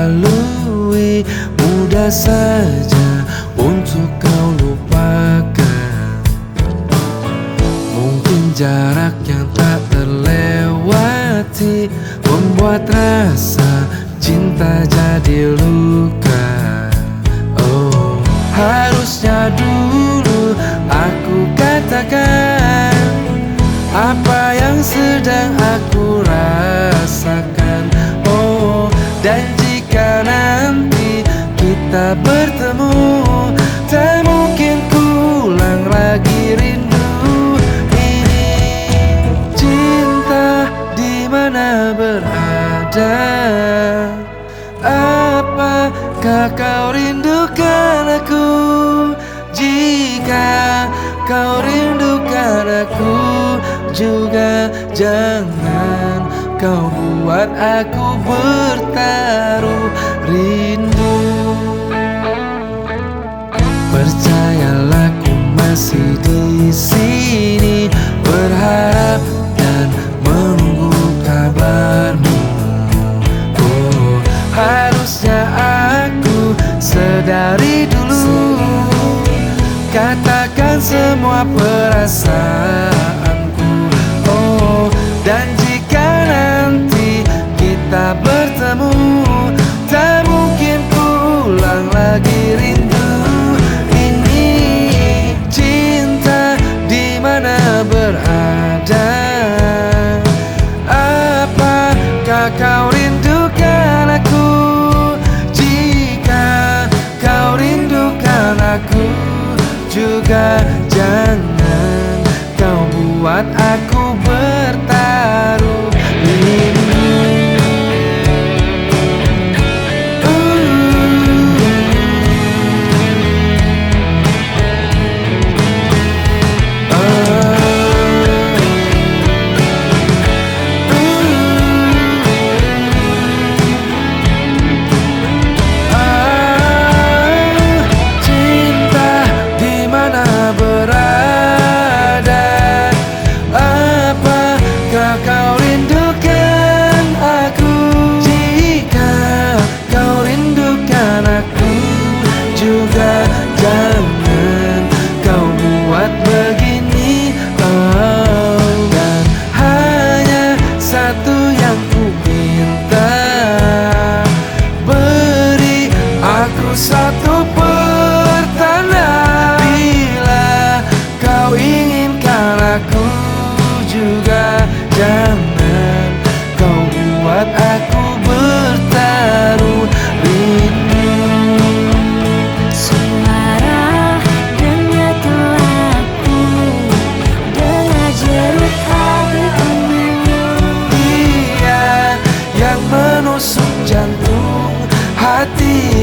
lalui, mudah saja untuk kau lupakan. Mungkin jarak yang tak terlewati membuat rasa cinta jadi luka. Oh, harusnya dulu aku katakan apa yang sedang aku rasakan. Oh, dan jika nanti kita bertemu, tak mungkin kuulang lagi rindu ini. Cinta di mana berada? Apakah kau rindukan aku? Jika kau rindukan aku juga, jangan kau buat aku bertaruh rindu. Percayalah, ku masih di sini, berharap dan menunggu kabarmu. Oh, harusnya aku sedari dulu katakan semua perasaanku. Oh, dan jika nanti kita bertemu, tak mungkin pulang lagi rindu ini. Cinta di mana berada? Apakah kau rindukan aku? Jika kau rindukan aku juga, jangan kau buat aku bertaruh rindu. Kau rindukan aku? Jika kau rindukan aku juga, jangan kau buat begini. Oh, dan hanya satu yang ku minta, beri aku satu pertanda. Bila kau inginkan aku juga, jangan kau buat aku bertaruh rindu. Suara dengar laku, dengar jeruk hatimu. Dia yang menusuk jantung hati